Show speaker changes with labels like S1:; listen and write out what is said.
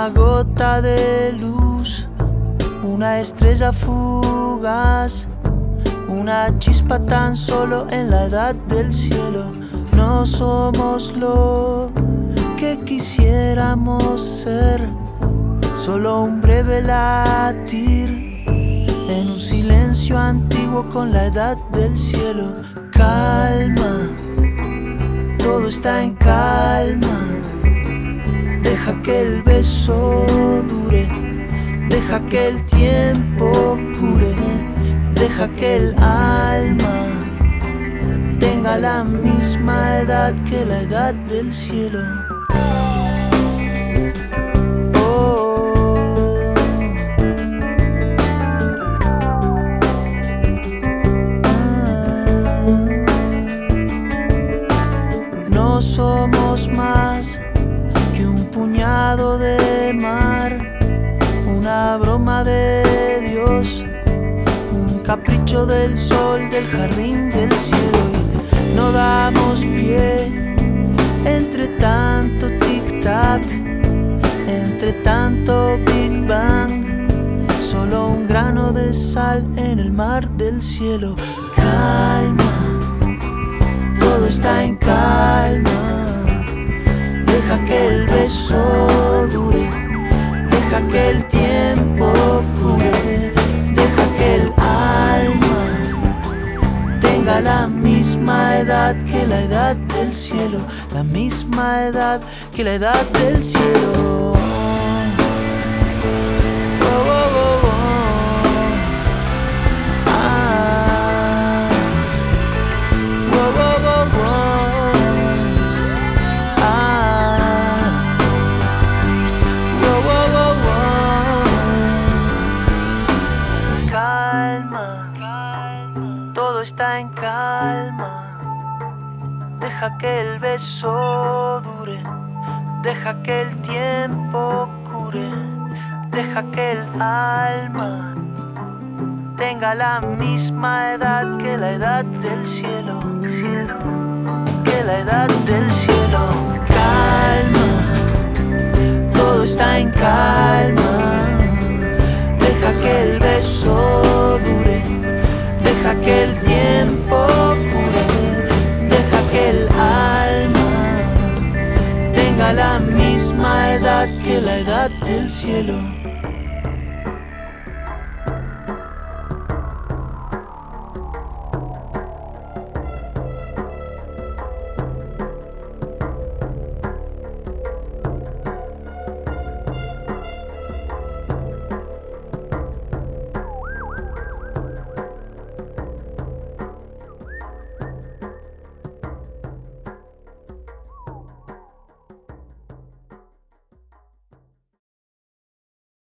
S1: gota de luz, una estrella fugaz, una chispa tan solo en la edad del cielo. No somos lo que quisiéramos ser, solo un breve latir en un silencio antiguo con la edad del cielo. Calma, todo está en calma. Deja que el beso dure, deja que el tiempo cure, deja que el alma tenga la misma edad que la edad del cielo. No somos más que un puñado de mar, una broma de Dios, un capricho del sol del jardín del cielo. Y no damos pie entre tanto tic-tac, entre tanto Big Bang, solo un grano de sal en el mar del cielo. Calma, todo está en calma. Deja que el beso dure, deja que el tiempo cure, deja que el alma tenga la misma edad que la edad del cielo, la misma edad que la edad del cielo. Todo está en calma. Deja que el beso dure, deja que el tiempo cure, deja que el alma tenga la misma edad que la edad del cielo, que la edad del cielo. Calma, todo está en calma. Deja que el beso dure, deja que el tiempo cure, deja que el alma tenga la misma edad que la edad del cielo.